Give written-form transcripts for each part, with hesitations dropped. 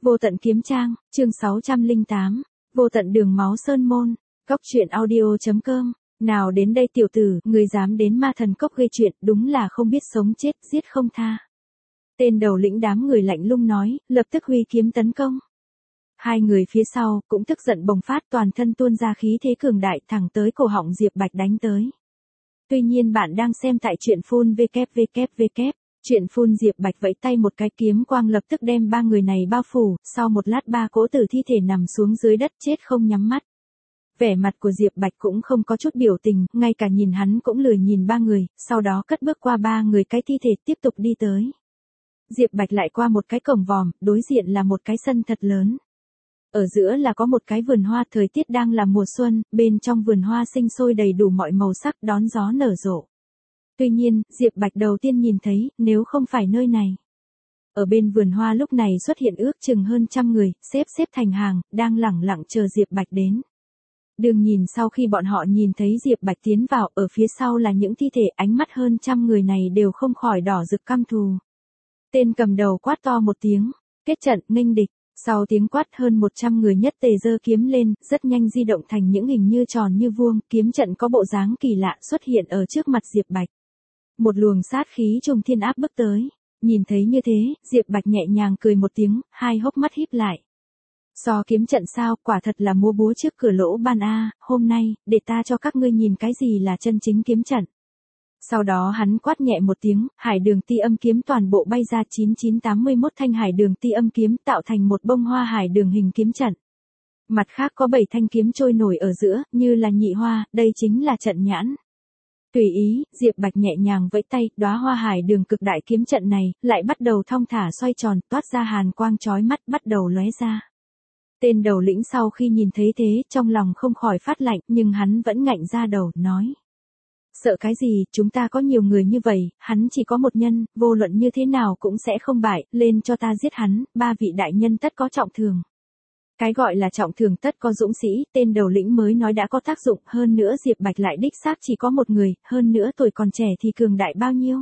Vô tận kiếm trang, chương 608, vô tận đường máu sơn môn, Cốc truyện audio.com. Nào đến đây tiểu tử, người dám đến ma thần cốc gây chuyện, đúng là không biết sống chết, giết không tha. Tên đầu lĩnh đám người lạnh lùng nói, lập tức huy kiếm tấn công. Hai người phía sau, cũng tức giận bùng phát, toàn thân tuôn ra khí thế cường đại, thẳng tới cổ họng Diệp Bạch đánh tới. Tuy nhiên bạn đang xem tại truyện full www. Chuyện phun Diệp Bạch vẫy tay một cái, kiếm quang lập tức đem ba người này bao phủ, sau một lát ba cỗ tử thi thể nằm xuống dưới đất chết không nhắm mắt. Vẻ mặt của Diệp Bạch cũng không có chút biểu tình, ngay cả nhìn hắn cũng lười nhìn ba người, sau đó cất bước qua ba người cái thi thể tiếp tục đi tới. Diệp Bạch lại qua một cái cổng vòm, đối diện là một cái sân thật lớn. Ở giữa là có một cái vườn hoa, thời tiết đang là mùa xuân, bên trong vườn hoa sinh sôi đầy đủ mọi màu sắc, đón gió nở rộ. Tuy nhiên, Diệp Bạch đầu tiên nhìn thấy, nếu không phải nơi này. Ở bên vườn hoa lúc này xuất hiện ước chừng hơn 100 người, xếp thành hàng, đang lẳng lặng chờ Diệp Bạch đến. Đường nhìn sau khi bọn họ nhìn thấy Diệp Bạch tiến vào, ở phía sau là những thi thể, ánh mắt hơn 100 người này đều không khỏi đỏ rực căm thù. Tên cầm đầu quát to một tiếng, kết trận, nghênh địch. Sau tiếng quát hơn 100 người nhất tề giơ kiếm lên, rất nhanh di động thành những hình như tròn như vuông, kiếm trận có bộ dáng kỳ lạ xuất hiện ở trước mặt Diệp Bạch. Một luồng sát khí trùng thiên áp bức tới. Nhìn thấy như thế, Diệp Bạch nhẹ nhàng cười một tiếng, hai hốc mắt híp lại. So kiếm trận sao, quả thật là múa búa trước cửa lỗ ban a, hôm nay, để ta cho các ngươi nhìn cái gì là chân chính kiếm trận. Sau đó hắn quát nhẹ một tiếng, hải đường ti âm kiếm toàn bộ bay ra 9981 thanh hải đường ti âm kiếm tạo thành một bông hoa hải đường hình kiếm trận. Mặt khác có 7 thanh kiếm trôi nổi ở giữa, như là nhị hoa, đây chính là trận nhãn. Tùy ý, Diệp Bạch nhẹ nhàng vẫy tay, đóa hoa hải đường cực đại kiếm trận này, lại bắt đầu thong thả xoay tròn, toát ra hàn quang chói mắt, bắt đầu lóe ra. Tên đầu lĩnh sau khi nhìn thấy thế, trong lòng không khỏi phát lạnh, nhưng hắn vẫn ngạnh ra đầu, nói. Sợ cái gì, chúng ta có nhiều người như vậy, hắn chỉ có một nhân, vô luận như thế nào cũng sẽ không bại, lên cho ta giết hắn, ba vị đại nhân tất có trọng thương. Cái gọi là trọng thương tất có dũng sĩ, tên đầu lĩnh mới nói đã có tác dụng, hơn nữa Diệp Bạch lại đích xác chỉ có một người, hơn nữa tuổi còn trẻ thì cường đại bao nhiêu.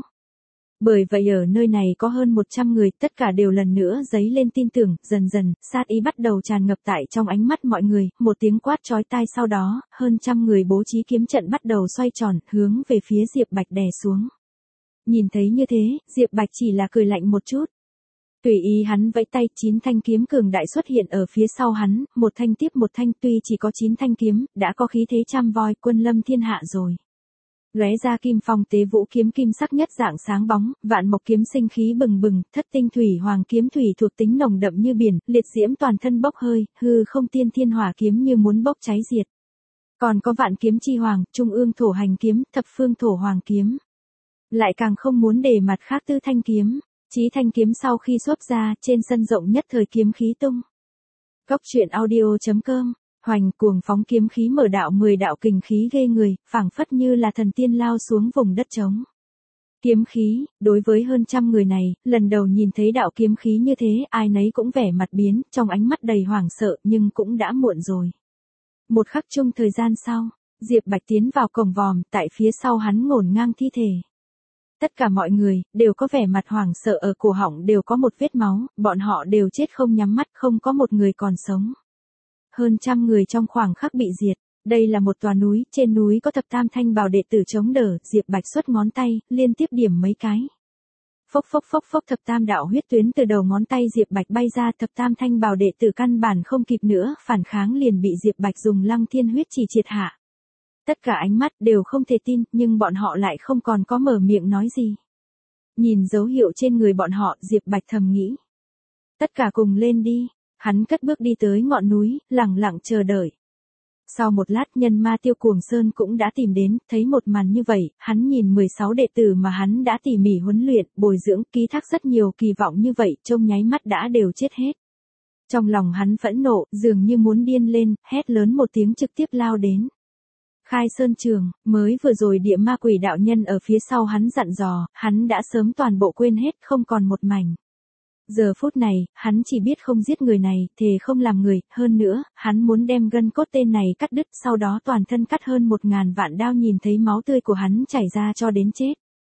Bởi vậy ở nơi này có hơn 100 người, tất cả đều lần nữa dấy lên tin tưởng, dần dần, sát ý bắt đầu tràn ngập tại trong ánh mắt mọi người, một tiếng quát chói tai sau đó, hơn 100 người bố trí kiếm trận bắt đầu xoay tròn, hướng về phía Diệp Bạch đè xuống. Nhìn thấy như thế, Diệp Bạch chỉ là cười lạnh một chút. Tùy ý hắn vẫy tay, 9 thanh kiếm cường đại xuất hiện ở phía sau hắn, một thanh tiếp một thanh, tuy chỉ có 9 thanh kiếm, đã có khí thế trăm voi, quân lâm thiên hạ rồi. Lóe ra kim phong tế vũ kiếm kim sắc nhất dạng sáng bóng, vạn mộc kiếm sinh khí bừng bừng, thất tinh thủy hoàng kiếm thủy thuộc tính nồng đậm như biển, liệt diễm toàn thân bốc hơi, hư không tiên thiên hỏa kiếm như muốn bốc cháy diệt. Còn có vạn kiếm chi hoàng, trung ương thổ hành kiếm, thập phương thổ hoàng kiếm. Lại càng không muốn để mặt khác tư thanh kiếm. Chí thanh kiếm sau khi xuất ra, trên sân rộng nhất thời kiếm khí tung. Cốc truyện audio.com, hoành cuồng phóng kiếm khí mở đạo 10 đạo kình khí ghê người, phảng phất như là thần tiên lao xuống vùng đất trống. Kiếm khí, đối với hơn 100 người này, lần đầu nhìn thấy đạo kiếm khí như thế, ai nấy cũng vẻ mặt biến, trong ánh mắt đầy hoảng sợ, nhưng cũng đã muộn rồi. Một khắc chung thời gian sau, Diệp Bạch tiến vào cổng vòm, tại phía sau hắn ngổn ngang thi thể. Tất cả mọi người, đều có vẻ mặt hoảng sợ, ở cổ họng đều có một vết máu, bọn họ đều chết không nhắm mắt, không có một người còn sống. Hơn 100 người trong khoảng khắc bị diệt, đây là một tòa núi, trên núi có thập tam thanh bào đệ tử chống đỡ, Diệp Bạch xuất ngón tay, liên tiếp điểm mấy cái. Phốc phốc phốc phốc, thập tam đạo huyết tuyến từ đầu ngón tay Diệp Bạch bay ra, thập tam thanh bào đệ tử căn bản không kịp nữa, phản kháng liền bị Diệp Bạch dùng lăng thiên huyết chỉ triệt hạ. Tất cả ánh mắt đều không thể tin, nhưng bọn họ lại không còn có mở miệng nói gì. Nhìn dấu hiệu trên người bọn họ, Diệp Bạch thầm nghĩ. Tất cả cùng lên đi, hắn cất bước đi tới ngọn núi, lặng lặng chờ đợi. Sau một lát nhân ma tiêu cuồng sơn cũng đã tìm đến, thấy một màn như vậy, hắn nhìn 16 đệ tử mà hắn đã tỉ mỉ huấn luyện, bồi dưỡng, ký thác rất nhiều kỳ vọng như vậy, trong nháy mắt đã đều chết hết. Trong lòng hắn phẫn nộ, dường như muốn điên lên, hét lớn một tiếng trực tiếp lao đến. Khai Sơn Trường, mới vừa rồi địa ma quỷ đạo nhân ở phía sau hắn dặn dò, hắn đã sớm toàn bộ quên hết, không còn một mảnh. Giờ phút này, hắn chỉ biết không giết người này, thề không làm người, hơn nữa, hắn muốn đem gân cốt tên này cắt đứt, sau đó toàn thân cắt hơn 1000 vạn đao, nhìn thấy máu tươi của hắn chảy ra cho đến chết.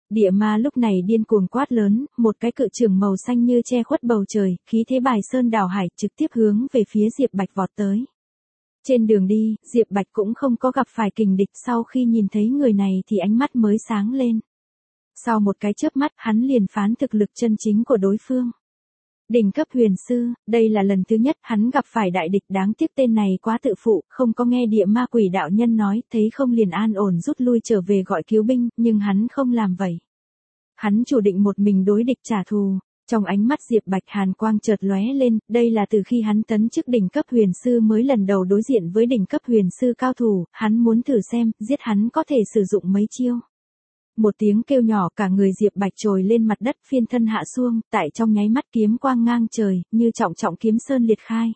Địa ma lúc này điên cuồng quát lớn, một cái cự trường màu xanh như che khuất bầu trời, khí thế bài sơn đảo hải trực tiếp hướng về phía Diệp Bạch vọt tới. Trên đường đi, Diệp Bạch cũng không có gặp phải kình địch, sau khi nhìn thấy người này thì ánh mắt mới sáng lên. Sau một cái chớp mắt, hắn liền phán thực lực chân chính của đối phương. Đỉnh cấp huyền sư, đây là lần thứ nhất hắn gặp phải đại địch, đáng tiếc tên này quá tự phụ, không có nghe địa ma quỷ đạo nhân nói, thấy không liền an ổn rút lui trở về gọi cứu binh, nhưng hắn không làm vậy. Hắn chủ định một mình đối địch trả thù. Trong ánh mắt Diệp Bạch hàn quang chợt lóe lên, đây là từ khi hắn tấn chức đỉnh cấp huyền sư mới lần đầu đối diện với đỉnh cấp huyền sư cao thủ, hắn muốn thử xem, giết hắn có thể sử dụng mấy chiêu. Một tiếng kêu nhỏ, cả người Diệp Bạch trồi lên mặt đất, phiên thân hạ xuông, tại trong nháy mắt kiếm quang ngang trời, như trọng trọng kiếm sơn liệt khai.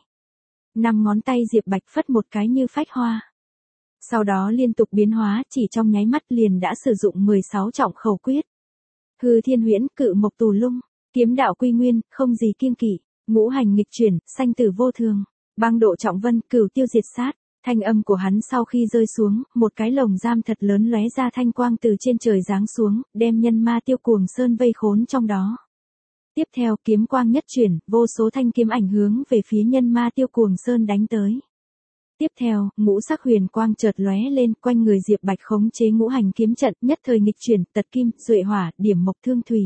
5 ngón tay Diệp Bạch phất một cái như phách hoa. Sau đó liên tục biến hóa, chỉ trong nháy mắt liền đã sử dụng 16 trọng khẩu quyết. Hư thiên huyễn, cự mộc tù lung, kiếm đạo quy nguyên, không gì kiêng kỵ, ngũ hành nghịch chuyển, sanh tử vô thường, băng độ trọng vân, cửu tiêu diệt sát. Thanh âm của hắn sau khi rơi xuống, một cái lồng giam thật lớn lóe ra thanh quang từ trên trời giáng xuống, đem nhân ma Tiêu Cuồng Sơn vây khốn trong đó. Tiếp theo, kiếm quang nhất chuyển, vô số thanh kiếm ảnh hướng về phía nhân ma Tiêu Cuồng Sơn đánh tới. Tiếp theo, ngũ sắc huyền quang chợt lóe lên, quanh người Diệp Bạch khống chế ngũ hành kiếm trận, nhất thời nghịch chuyển, tật kim, duệ hỏa, điểm mộc thương thủy.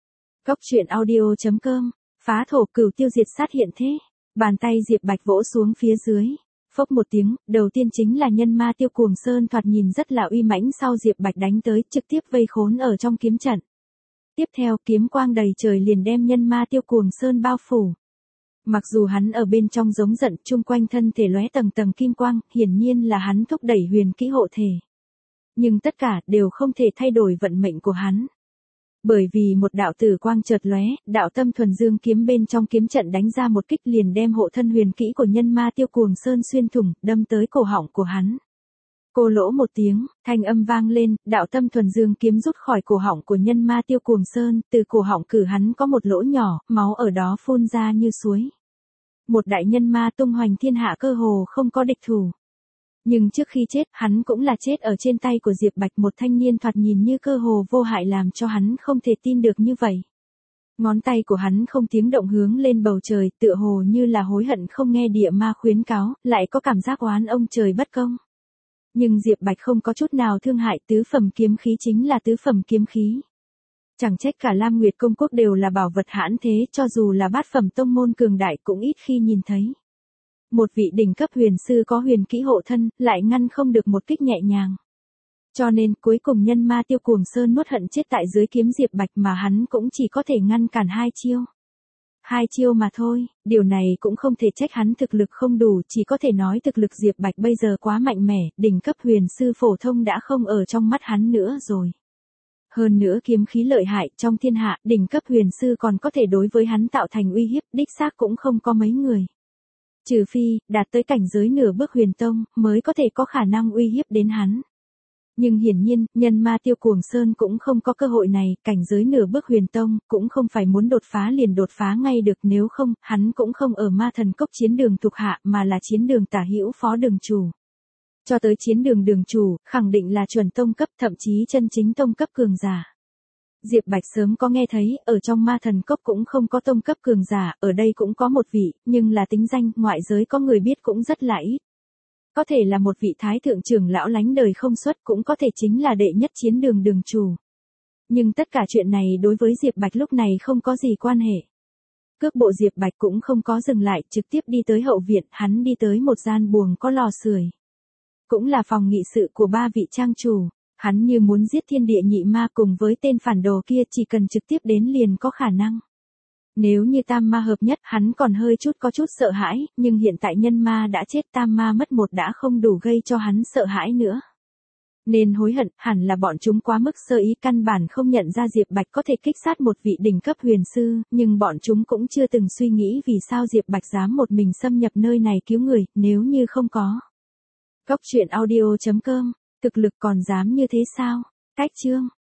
Cốc truyện audio.com, phá thổ cửu tiêu diệt sát hiện thế. Bàn tay Diệp Bạch vỗ xuống phía dưới. Phốc một tiếng, đầu tiên chính là nhân ma Tiêu Cuồng Sơn thoạt nhìn rất là uy mãnh, sau Diệp Bạch đánh tới, trực tiếp vây khốn ở trong kiếm trận. Tiếp theo, kiếm quang đầy trời liền đem nhân ma Tiêu Cuồng Sơn bao phủ. Mặc dù hắn ở bên trong giống giận, chung quanh thân thể lóe tầng tầng kim quang, hiển nhiên là hắn thúc đẩy huyền kỹ hộ thể. Nhưng tất cả đều không thể thay đổi vận mệnh của hắn. Bởi vì một đạo tử quang chợt lóe, đạo tâm thuần dương kiếm bên trong kiếm trận đánh ra một kích liền đem hộ thân huyền kỹ của nhân ma Tiêu Cuồng Sơn xuyên thủng, đâm tới cổ họng của hắn. Cô lỗ một tiếng, thanh âm vang lên, đạo tâm thuần dương kiếm rút khỏi cổ họng của nhân ma Tiêu Cuồng Sơn, từ cổ họng cử hắn có một lỗ nhỏ, máu ở đó phun ra như suối. Một đại nhân ma tung hoành thiên hạ, cơ hồ không có địch thủ. Nhưng trước khi chết, hắn cũng là chết ở trên tay của Diệp Bạch, một thanh niên thoạt nhìn như cơ hồ vô hại, làm cho hắn không thể tin được như vậy. Ngón tay của hắn không tiếng động hướng lên bầu trời, tựa hồ như là hối hận không nghe địa ma khuyến cáo, lại có cảm giác oán ông trời bất công. Nhưng Diệp Bạch không có chút nào thương hại, tứ phẩm kiếm khí chính là tứ phẩm kiếm khí. Chẳng trách cả Lam Nguyệt Công Quốc đều là bảo vật hãn thế, cho dù là bát phẩm tông môn cường đại cũng ít khi nhìn thấy. Một vị đỉnh cấp huyền sư có huyền kỹ hộ thân, lại ngăn không được một kích nhẹ nhàng. Cho nên, cuối cùng nhân ma Tiêu Cuồng Sơn nuốt hận chết tại dưới kiếm Diệp Bạch, mà hắn cũng chỉ có thể ngăn cản 2 chiêu. 2 chiêu mà thôi, điều này cũng không thể trách hắn thực lực không đủ, chỉ có thể nói thực lực Diệp Bạch bây giờ quá mạnh mẽ, đỉnh cấp huyền sư phổ thông đã không ở trong mắt hắn nữa rồi. Hơn nữa kiếm khí lợi hại, trong thiên hạ, đỉnh cấp huyền sư còn có thể đối với hắn tạo thành uy hiếp, đích xác cũng không có mấy người. Trừ phi, đạt tới cảnh giới nửa bước huyền tông, mới có thể có khả năng uy hiếp đến hắn. Nhưng hiển nhiên, nhân ma Tiêu Cuồng Sơn cũng không có cơ hội này, cảnh giới nửa bước huyền tông, cũng không phải muốn đột phá liền đột phá ngay được, nếu không, hắn cũng không ở ma thần cốc chiến đường thuộc hạ, mà là chiến đường tả hữu phó đường chủ. Cho tới chiến đường đường chủ, khẳng định là chuẩn tông cấp, thậm chí chân chính tông cấp cường giả. Diệp Bạch sớm có nghe thấy, ở trong ma thần cốc cũng không có tông cấp cường giả, ở đây cũng có một vị, nhưng là tính danh, ngoại giới có người biết cũng rất là ít. Có thể là một vị thái thượng trưởng lão lánh đời không xuất, cũng có thể chính là đệ nhất chiến đường đường chủ. Nhưng tất cả chuyện này đối với Diệp Bạch lúc này không có gì quan hệ. Cước bộ Diệp Bạch cũng không có dừng lại, trực tiếp đi tới hậu viện, hắn đi tới một gian buồng có lò sưởi. Cũng là phòng nghị sự của 3 vị trang chủ. Hắn như muốn giết thiên địa nhị ma cùng với tên phản đồ kia, chỉ cần trực tiếp đến liền có khả năng. Nếu như tam ma hợp nhất, hắn còn hơi có chút sợ hãi, nhưng hiện tại nhân ma đã chết, tam ma mất một đã không đủ gây cho hắn sợ hãi nữa. Nên hối hận, hẳn là bọn chúng quá mức sơ ý, căn bản không nhận ra Diệp Bạch có thể kích sát một vị đỉnh cấp huyền sư, nhưng bọn chúng cũng chưa từng suy nghĩ vì sao Diệp Bạch dám một mình xâm nhập nơi này cứu người, nếu như không có. Cốc truyện audio.com, thực lực còn dám như thế sao? Cách chương